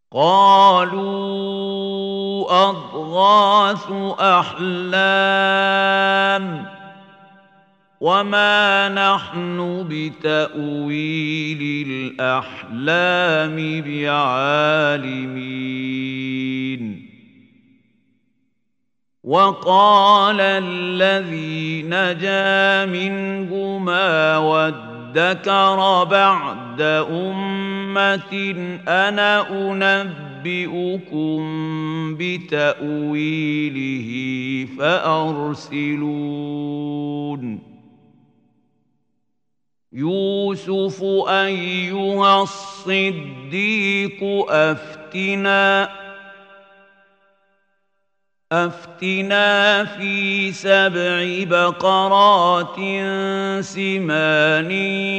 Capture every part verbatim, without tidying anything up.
قالوا أضغاث أحلام وما نحن بتأويل الأحلام بعالمين وقال الذي نجا منهما وادكر بعد أمة أنا أنبئكم بتأويله فأرسلون يوسف أيها الصديق أفتنا أفتنا في سبع بقرات سمان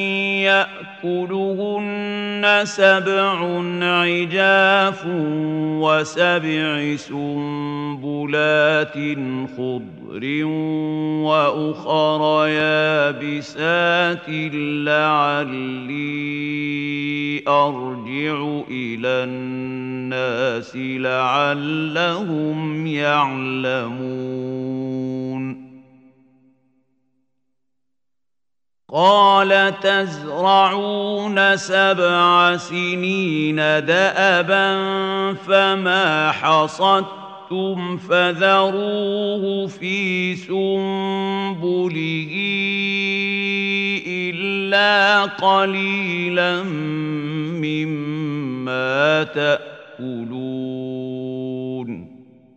يأكلهن سبع عجاف وسبع سنبلات خضر وأخر يابسات لعلي أرجع إلى الناس لعلهم يعلمون قال تزرعون سبع سنين دأبا فما حصدتم فذروه في سنبله إلا قليلا مما تأكلون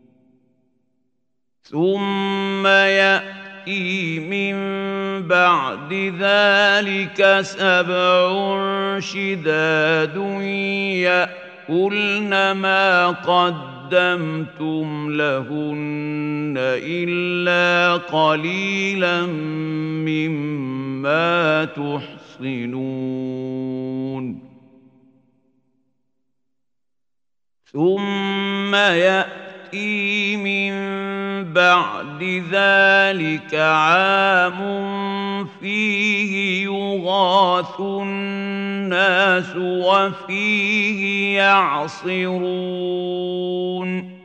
ثم يأتي من بعد ذلك سبع شداد يأكلن ما قدمتم لهن إلا قليلا مما تحصنون ثم يأتي من بعد ذلك عام فيه يغاث الناس وفيه يعصرون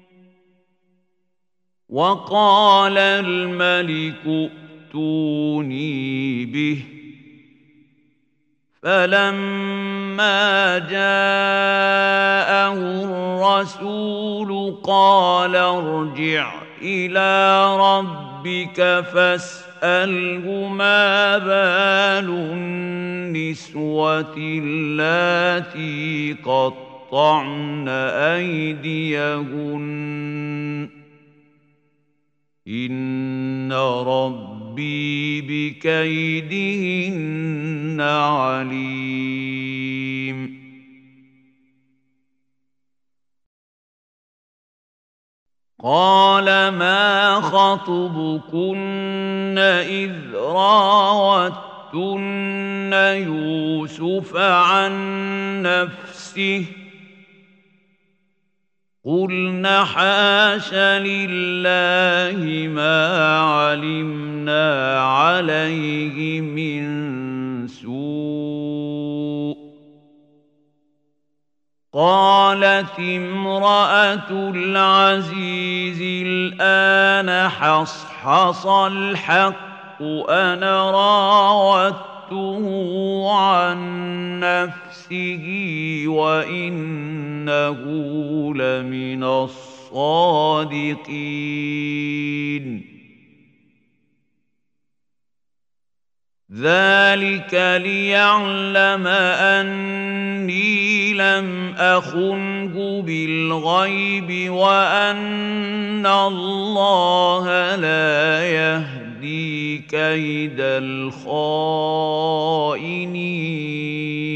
وقال الملك ائتوني به فلما جاءه الرسول قال ارجع إلى ربك فاسأله ما بال النسوة اللاتي قطعن أيديهن إن ربي بكيدهن عليم قال ما خطبكن إذ راوتن يوسف عن نفسه قلنا حاش لله ما علمنا عليه من سوء قالت امرأة العزيز الآن حصحص الحق أنا راودته عن نفسه وإنه لمن الصادقين ذلك ليعلم أني لم أخنه بالغيب وأن الله لا يهدي كيد الخائنين